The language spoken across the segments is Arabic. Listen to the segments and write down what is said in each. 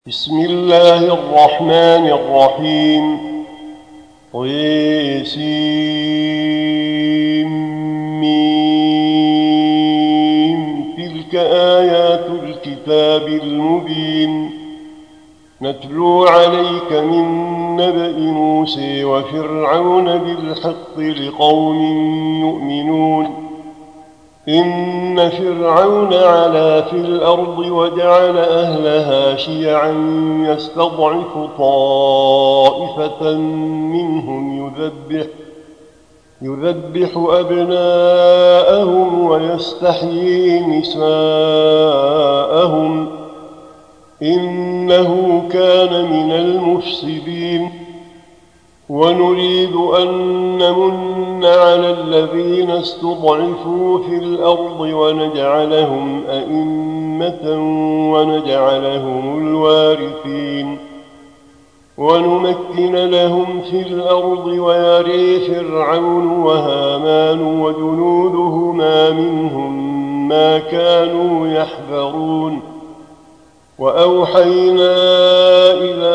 بسم الله الرحمن الرحيم طسم. تلك آيات الكتاب المبين نتلو عليك من نبأ موسى وفرعون بالحق لقوم يؤمنون. إن فرعون علا في الأرض وجعل أهلها شيعا يستضعف طائفة منهم يذبح أبناءهم ويستحيي نساءهم إنه كان من المفسدين. ونريد أن نمن على الذين استضعفوا في الأرض ونجعلهم أئمة ونجعلهم الوارثين ونمكن لهم في الأرض ويري فرعون وهامان وجنودهما منهم ما كانوا يحذرون. وأوحينا إلى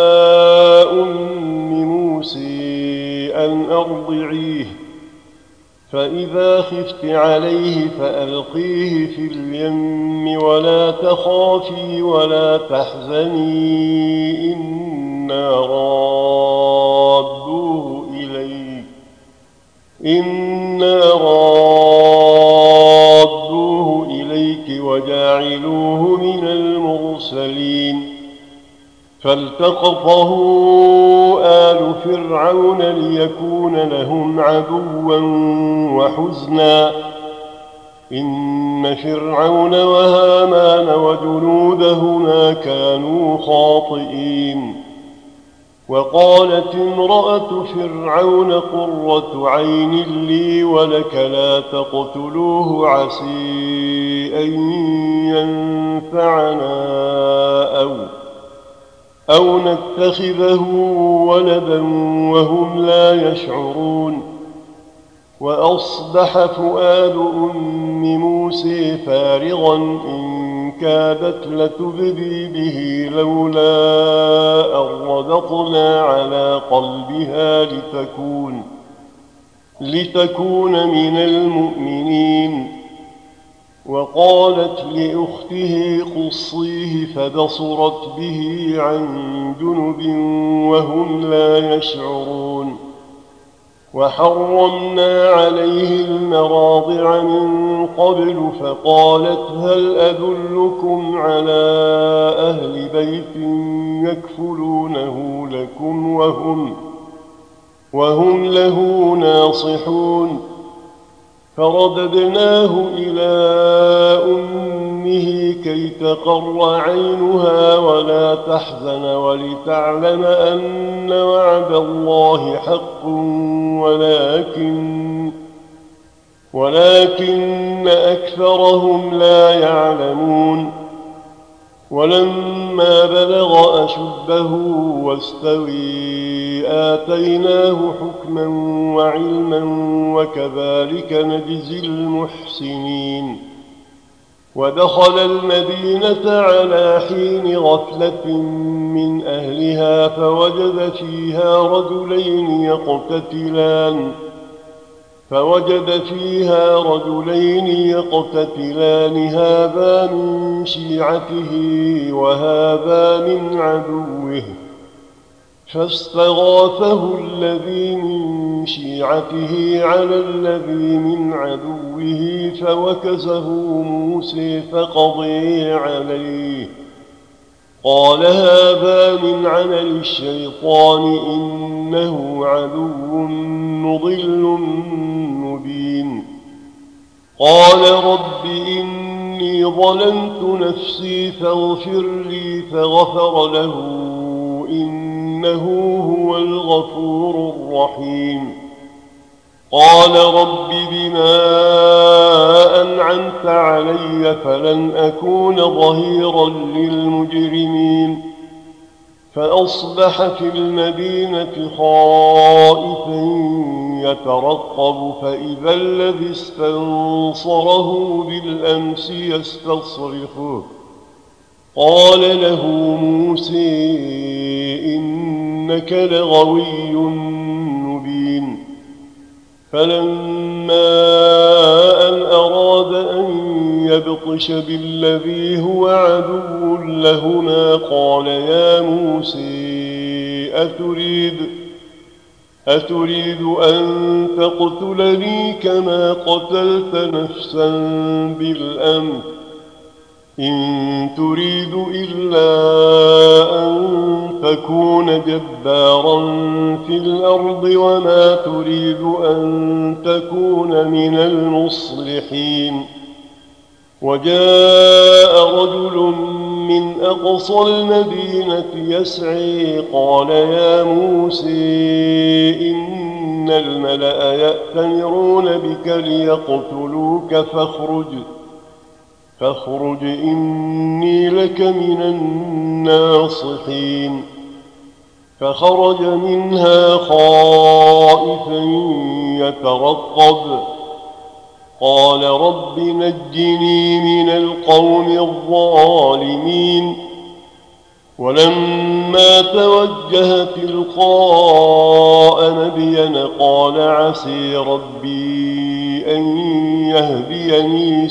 موسى أن أرضعيه فإذا خفت عليه فألقيه في اليم ولا تخافي ولا تحزني إنا رادوه إليك وجاعلوه من المرسلين. فالتقطه آل فرعون ليكون لهم عدوا وحزنا إن فرعون وهامان وجنودهما كانوا خاطئين. وقالت امرأة فرعون قرة عين لي ولك لا تقتلوه عسى أن ينفعنا أو نتخذه ولدا وهم لا يشعرون. وأصبح فؤاد أم موسى فارغا إن كادت لتبدي به لولا أن ربطنا على قلبها لتكون من المؤمنين. وقالت لأخته قصيه فبصرت به عن جنب وهم لا يشعرون. وحرمنا عليه المراضع من قبل فقالت هل أدلكم على أهل بيت يكفلونه لكم وهم له ناصحون. فرددناه إلى أمه كي تقر عينها ولا تحزن ولتعلم أن وعد الله حق ولكن أكثرهم لا يعلمون. ولما بلغ أشده واستوي آتيناه حكما وعلما وكذلك نجزي المحسنين. ودخل المدينة على حين غفلة من أهلها فوجد فيها رجلين يقتتلان هذا من شيعته وهذا من عدوه فاستغاثه الذي من شيعته على الذي من عدوه فوكزه موسى فقضي عليه قال هذا من عمل الشيطان إنه عدو مضل مبين. قال رب إني ظلمت نفسي فاغفر لي فغفر له إنه هو الغفور الرحيم. قال رب بما أنعمت علي فلن أكون ظهيرا للمجرمين. فأصبح في المدينة خائفا يترقب فإذا الذي استنصره بالأمس يستصرخه قال له موسى إنك لغوي مبين فلما أن أراد أن يبطش بالذي هو عدو لهما قال يا موسى أتريد أن تقتلني كما قتلت نفسا بالأمر إن تريد إلا أن تكون جبارا في الأرض وما تريد أن تكون من المصلحين وجاء رجل من أقصى المدينة يسعي قال يا موسى إن الملأ يأتمرون بك ليقتلوك فاخرج إني لك من الناصحين فخرج منها خائفا يترقب قال رب نجني من القوم الظالمين ولما توجه تلقاء مدين قال عسى ربي أن يهديني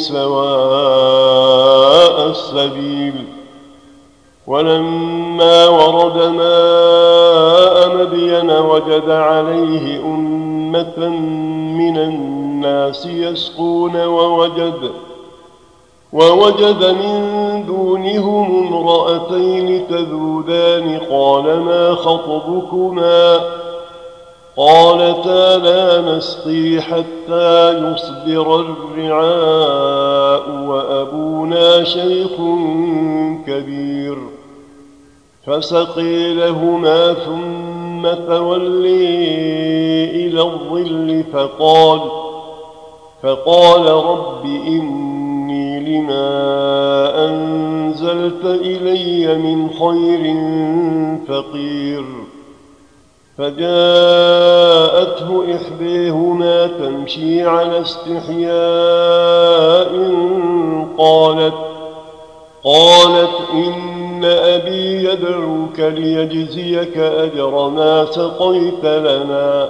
سواء السبيل ولما ورد ماء مدين وجد عليه أمة من الناس يسقون ووجد من دونهم امرأتين تذودان قال ما خطبكما قالتا لا نسقي حتى يصدر الرعاء وأبونا شيخ كبير فسقي لهما ثم تولي إلى الظل فقال رب إني لما أنزلت إلي من خير فقير فجاءته إحداهما تمشي على استحياء قالت إن أبي يدعوك ليجزيك أجر ما سقيت لنا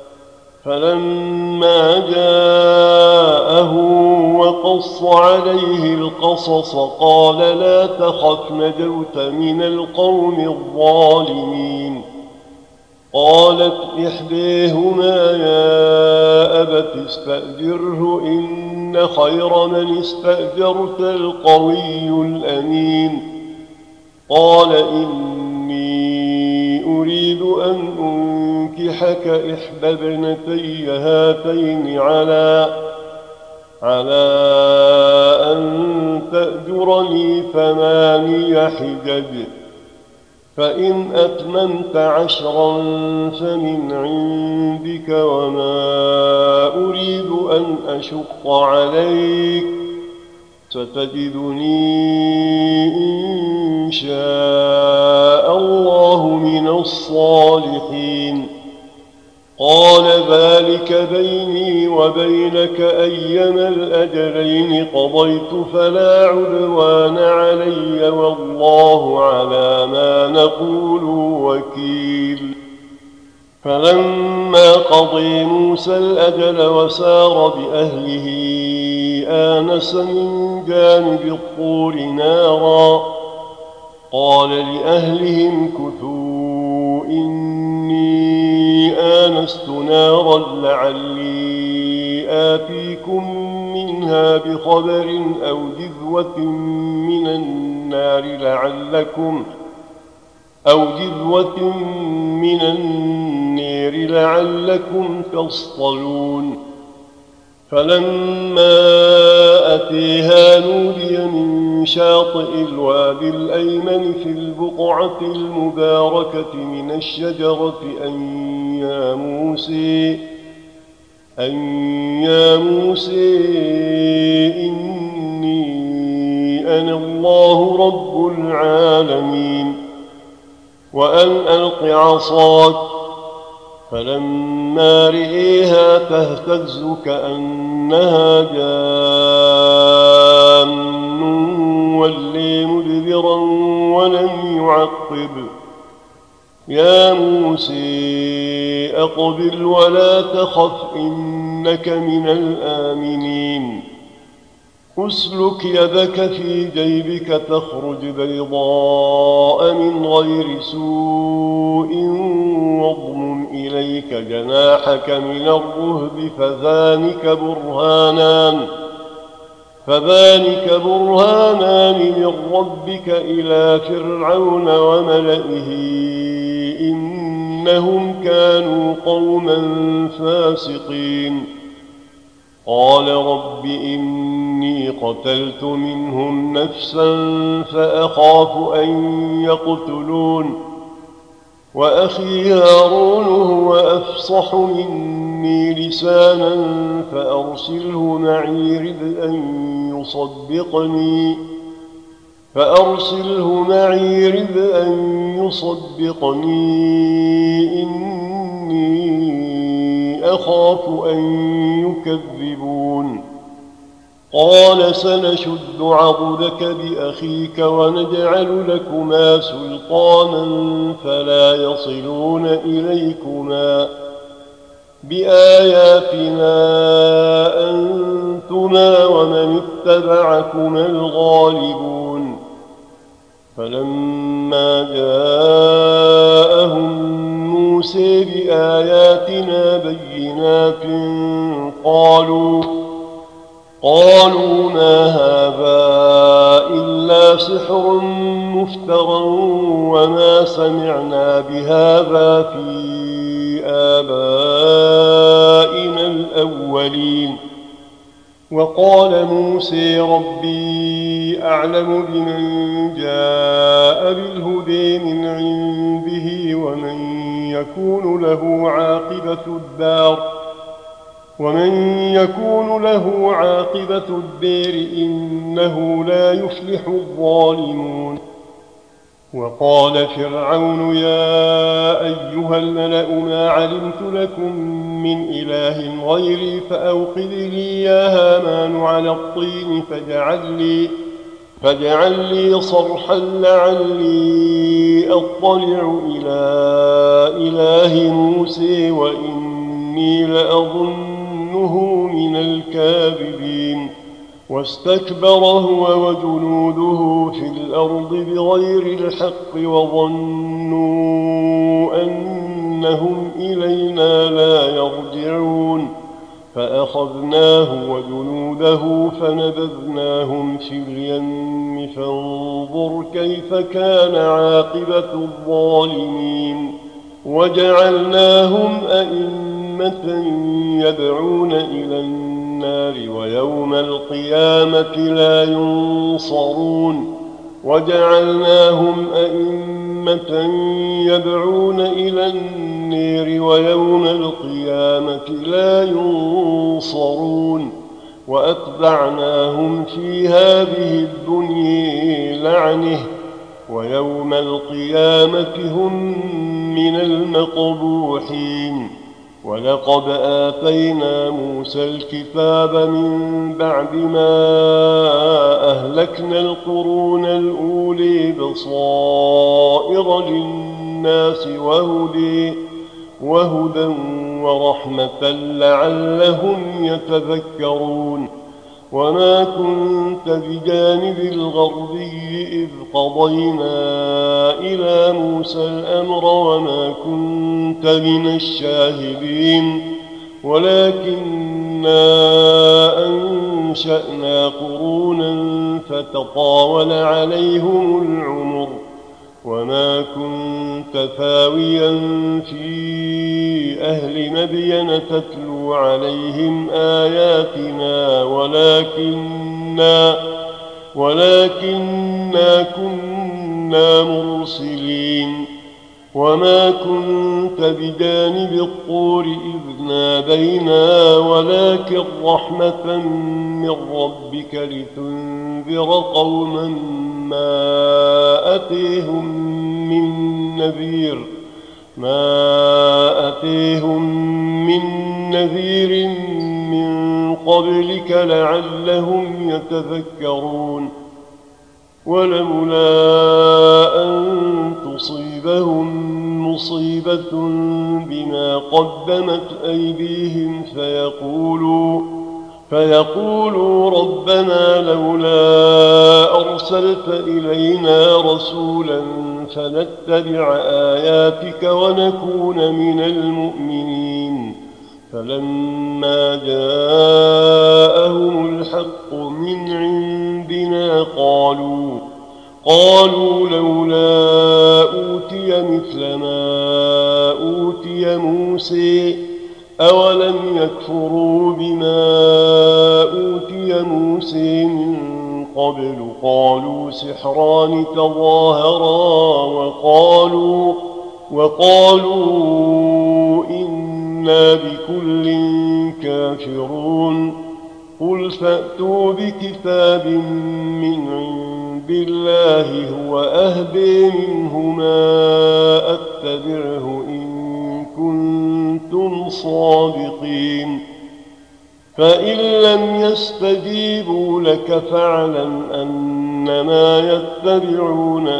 فلما جاءه وقص عليه القصص قال لا تخف نجوت من القوم الظالمين قالت إحداهما يا أبت استأجره إن خير من استأجرت القوي الأمين قال إني أريد أن أنكحك إحدى ابنتي هاتين على أن تأجرني 8 حجج فإن أتممت 10 فمن عندك وما أريد أن أشق عليك ستجدني إن شاء الله من الصالحين قال ذلك بيني وبينك أيما الأجلين قضيت فلا عدوان علي والله على ما نقول وكيل فلما قضي موسى الأجل وسار بأهله آنس من جانب الطور نارا قال لأهلهم كثوا إني آنست نارا لعلي آتيكم منها بخبر أو جذوة من النار لعلكم تصطلون فلما أتيها نودي من شاطئ الوادي الأيمن في البقعة المباركة من الشجرة أن يا موسى إني أنا الله رب العالمين وأن ألق عصاك فلما رئيها تهتز كأنها جان ولي مدبرا كبيرا ولم يعقب. يا موسى أقبل ولا تخف إنك من الآمنين. اسلك يدك في جيبك تخرج بيضاء من غير سوء واضمم إليك جناحك من الرهب فذلك برهانان من ربك إلى فرعون وملئه إنهم كانوا قوما فاسقين. قال رب إني قتلت منهم نفسا فأخاف أن يقتلون وأخي هارون هو أفصح مني لسانا فأرسله معي رد أن يصدقني إني أخاف أن يكذبون. قال سنشد عضدك بأخيك ونجعل لكما سلطانا فلا يصلون إليكما بآياتنا أنتما ومن اتبعكما الغالبون. فلما جاءهم موسى بآياتنا بينات قالوا ما هذا إلا سحر مفترى وما سمعنا بهذا في آبائنا الأولين. وقال موسى ربي أعلم بمن جاء بالهدى من عنده ومن يكون له عاقبة الدار إنه لا يفلح الظالمون. وقال فرعون يا أيها الملأ ما علمت لكم من إله غيري فأوقد لي يا هامان على الطين فاجعل لي صرحا لعلي أطلع إلى إله موسى وإني لأظنه من الكاذبين. واستكبر هو وجنوده في الأرض بغير الحق وظنوا أنهم إلينا لا يرجعون. فأخذناه وجنوده فنبذناهم في اليم فانظر كيف كان عاقبة الظالمين. وجعلناهم أئمة يدعون إلى النار ويوم القيامة لا ينصرون. وأتبعناهم في هذه الدنيا لعنة ويوم القيامة هم من المقبوحين. ولقد آتينا موسى الكتاب من بعد ما أهلكنا القرون الأولي بصائر للناس وهدى ورحمة لعلهم يتذكرون. وما كنت بجانب الغربي إذ قضينا إلى موسى الأمر وما كنت من الشاهدين ولكننا أنشأنا قرونا فتطاول عليهم العمر. وما كنت ثاويا في أهل مدين تتلو عليهم آياتنا ولكننا كنا مرسلين. وما كنت بجانب الطور إذ نادينا ولكن رحمة من ربك لتنذر قوما ما أتيهم من نذير من قبلك لعلهم يتذكرون. ولولا أن تصيبهم مصيبة بما قدمت أيديهم فيقولوا ربنا لولا أرسلت إلينا رسولا فنتبع آياتك ونكون من المؤمنين. فلما جاءهم الحق من عندنا قالوا لولا أوتي مثل ما أوتي موسى أولم يكفروا بما أوتي موسى من قبل قالوا سحران تظاهرا وقالوا إنا بكل كافرون. قل فأتوا بكتاب من عند الله هو أهدى منهما أتبعه إن كنتم صادقين. فإن لم يستجيبوا لك فاعلم أنما يتبعون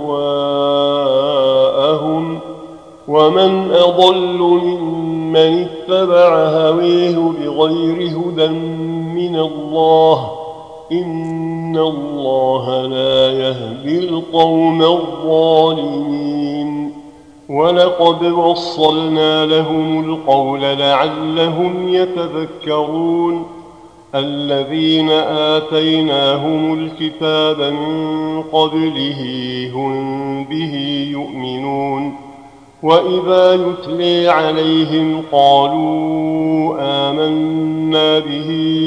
أهواءهم ومن أضل ممن اتبع هويه بغير هدى من الله إن الله لا يهدي القوم الظالمين. ولقد وصلنا لهم القول لعلهم يتذكرون. الذين آتيناهم الكتاب من قبله هم به يؤمنون. وإذا يتلي عليهم قالوا آمنا به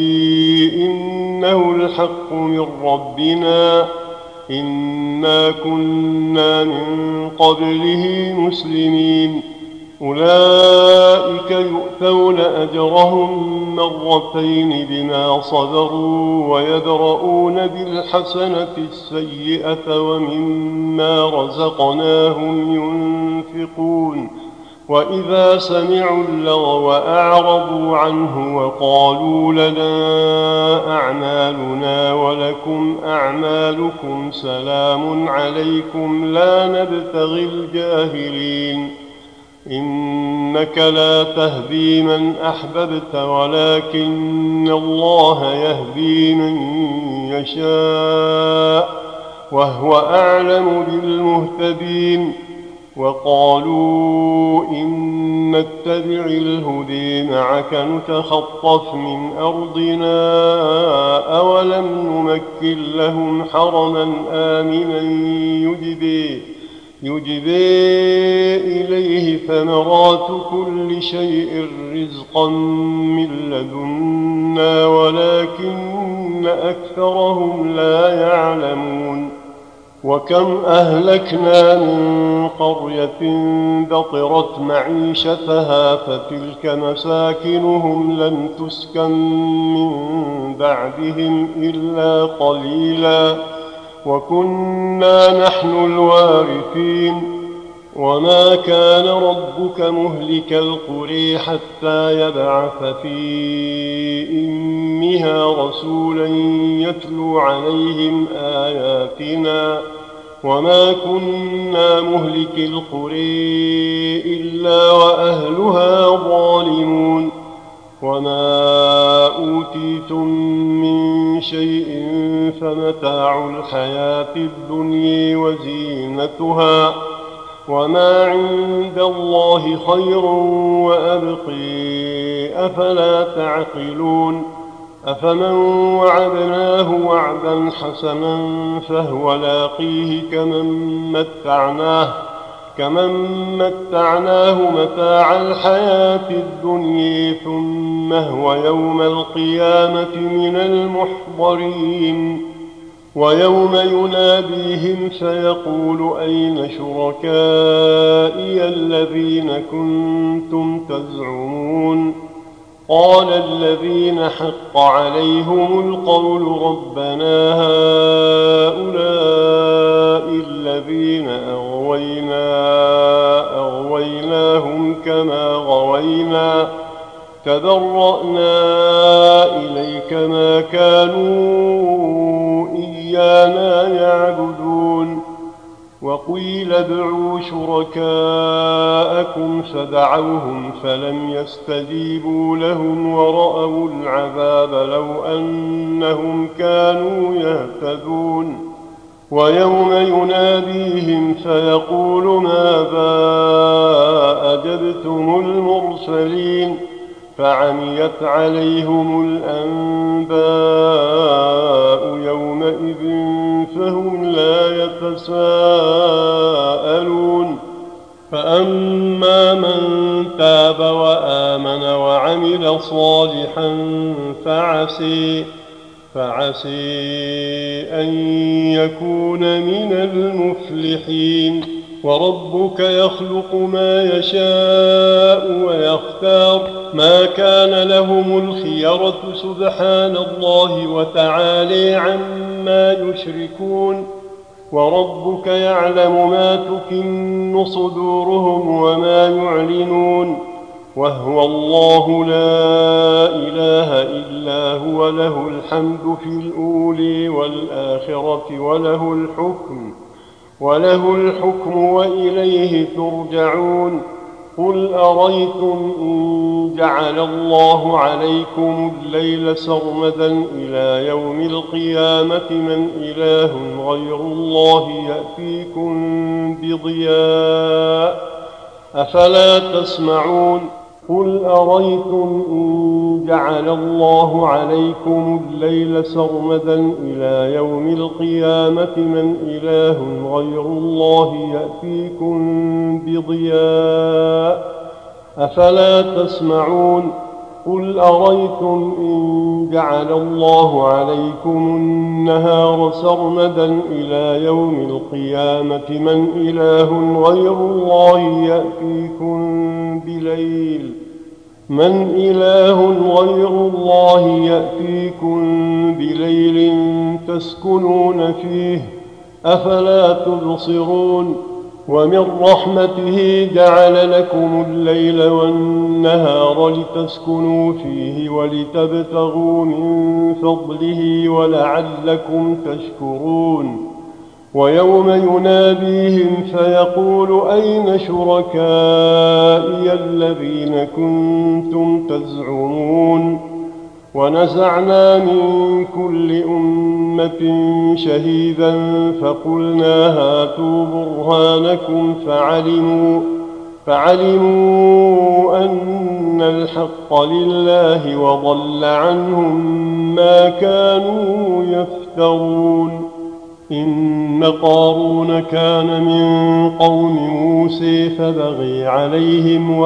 إنه الحق من ربنا إنا كنا من قبله مسلمين. أولئك يؤتون أجرهم مرتين بما صبروا ويدرؤون بالحسنة السيئة ومما رزقناهم ينفقون. وإذا سمعوا اللغو أعرضوا عنه وقالوا لنا أعمالنا ولكم أعمالكم سلام عليكم لا نبتغي الجاهلين. إنك لا تهدي من أحببت ولكن الله يهدي من يشاء وهو أعلم بالمهتدين. وقالوا إن نتبع الهدي معك نتخطف من أرضنا أولم نمكن لهم حرما آمنا يجبي إليه ثمرات كل شيء رزقا من لدنا ولكن أكثرهم لا يعلمون. وكم أهلكنا من قرية بطرت معيشتها فتلك مساكنهم لم تسكن من بعدهم إلا قليلا وكنا نحن الوارثين. وما كان ربك مهلك القرى حتى يبعث في أمها رسولا يتلو عليهم آياتنا وما كنا مهلك القرى إلا وأهلها ظالمون. وما أوتيتم من شيء فمتاع الحياة الدنيا وزينتها وما عند الله خير وأبقي أفلا تعقلون. أفمن وعدناه وعدا حسنا فهو لاقيه كمن متعناه متاع الحياة الدنيا ثم هو يوم القيامة من المحضرين. ويوم يناديهم فيقول أين شركائي الذين كنتم تزعمون قال الذين حق عليهم القول ربنا هؤلاء الذين أغويناهم كما غوينا تبرأنا إليك ما كانوا إيانا يعبدون. وقيل ادعوا شركاءكم فدعوهم فلم يستجيبوا لهم ورأوا العذاب لو أنهم كانوا يهتدون ويوم يناديهم فيقول ماذا أجبتم المرسلين فعميت عليهم الأنباء يومئذ فهم لا يتساءلون فأما من تاب وآمن وعمل صالحا فعسي أن يكون من المفلحين وربك يخلق ما يشاء ويختار ما كان لهم الخيرة سبحان الله وتعالى عما يشركون وربك يعلم ما تكن صدورهم وما يعلنون وهو الله لا إله إلا هو له الحمد في الأولى والآخرة وله الحكم وإليه ترجعون قل أريتم إن جعل الله عليكم الليل سرمدا إلى يوم القيامة من إله غير الله يأتيكم بضياء أفلا تسمعون قل أريتم إن جعل الله عليكم الليل سرمدا إلى يوم القيامة من إله غير الله يأتيكم بضياء أفلا تسمعون قل أريتم إن جعل الله عليكم النهار سرمدا إلى يوم القيامة من إله غير الله يأتيكم بليل تسكنون فيه أفلا تبصرون ومن رحمته جعل لكم الليل والنهار لتسكنوا فيه ولتبتغوا من فضله ولعلكم تشكرون ويوم يناديهم فيقول أين شركائي الذين كنتم تزعمون ونزعنا من كل أمة شهيدا فقلنا هاتوا برهانكم فعلموا أن الحق لله وضل عنهم ما كانوا يفترون إن قارون كان من قوم موسى فبغي عليهم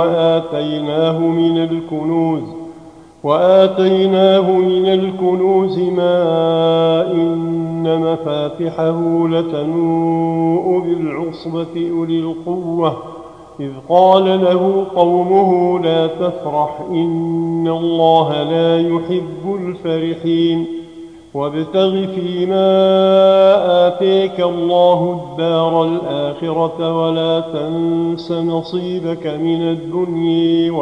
وآتيناه من الكنوز ما إن مفاتحه لتنوء بالعصبة أولي القوة إذ قال له قومه لا تفرح إن الله لا يحب الفرحين وابتغ فيما آتيك الله الدار الآخرة ولا تنس نصيبك من الدنيا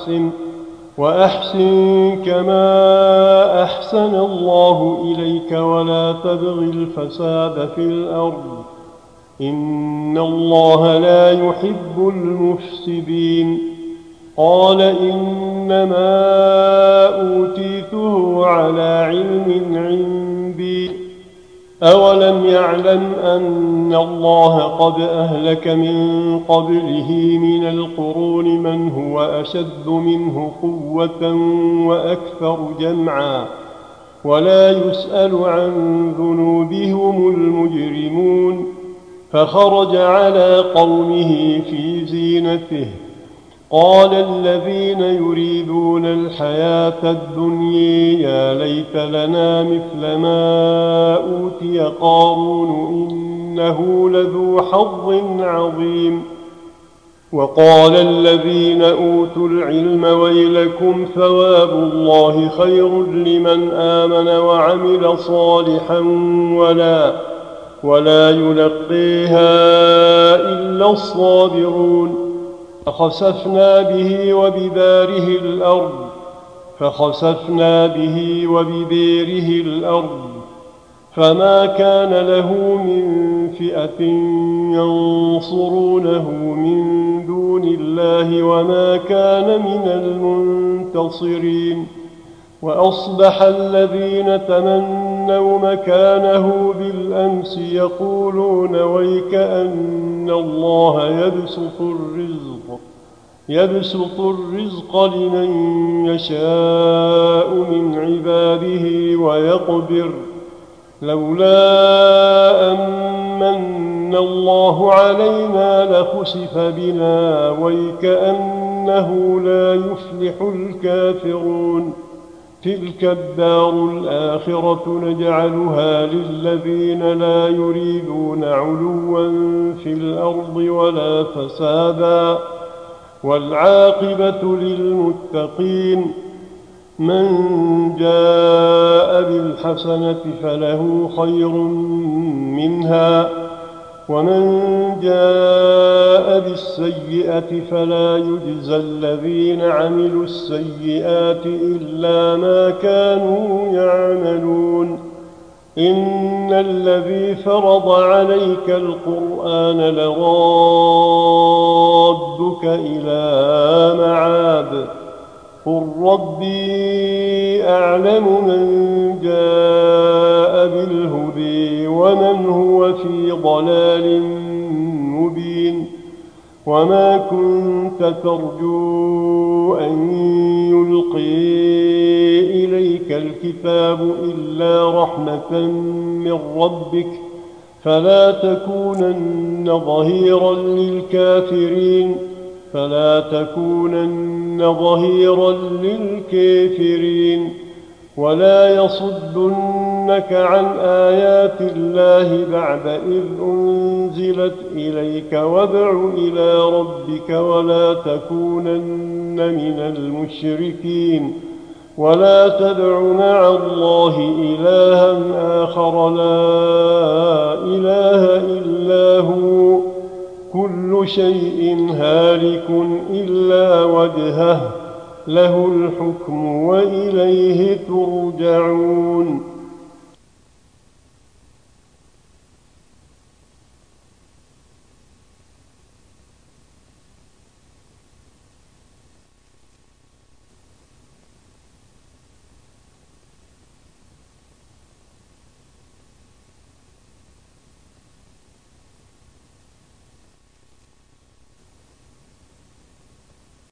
وأحسن كما أحسن الله إليك ولا تبغ الفساد في الأرض إن الله لا يحب المفسدين قال إنما أوتيته على علم عندي أولم يعلم أن الله قد أهلك من قبله من القرون من هو أشد منه قوة وأكثر جمعا ولا يسأل عن ذنوبهم المجرمون فخرج على قومه في زينته قال الذين يريدون الحياة الدنيا يا ليت لنا مثل ما أوتي قارون إنه لذو حظ عظيم وقال الذين أوتوا العلم ويلكم ثواب الله خير لمن آمن وعمل صالحا ولا يلقيها إلا الصابرون فخسفنا به وبداره الأرض فما كان له من فئة ينصرونه من دون الله وما كان من المنتصرين. وأصبح الذين تمنوا مكانه بالأمس يقولون ويكأن الله يبسط الرزق لمن يشاء من عباده ويقدر لولا أمن الله علينا لخسف بنا ويكأنه لا يفلح الكافرون. تلك الدار الآخرة نجعلها للذين لا يريدون علوا في الأرض ولا فسادا والعاقبة للمتقين. من جاء بالحسنة فله خير منها ومن جاء بالسيئة فلا يجزى الذين عملوا السيئات إلا ما كانوا يعملون. إن الذي فرض عليك القرآن لرادك إلى معاد قل ربي أعلم من جاء بالهدى ومن هو في ضلال مبين. وما كنت ترجو أن يلقي إليك الكتاب إلا رحمة من ربك فلا تكونن ظهيرا للكافرين ولا يصدنك عن آيات الله بعد إذ أنزلت إليك وادع إلى ربك ولا تكونن من المشركين. ولا تدع مع الله إلها آخر لا إله إلا هو كل شيء هالك إلا وجهه له الحكم وإليه ترجعون.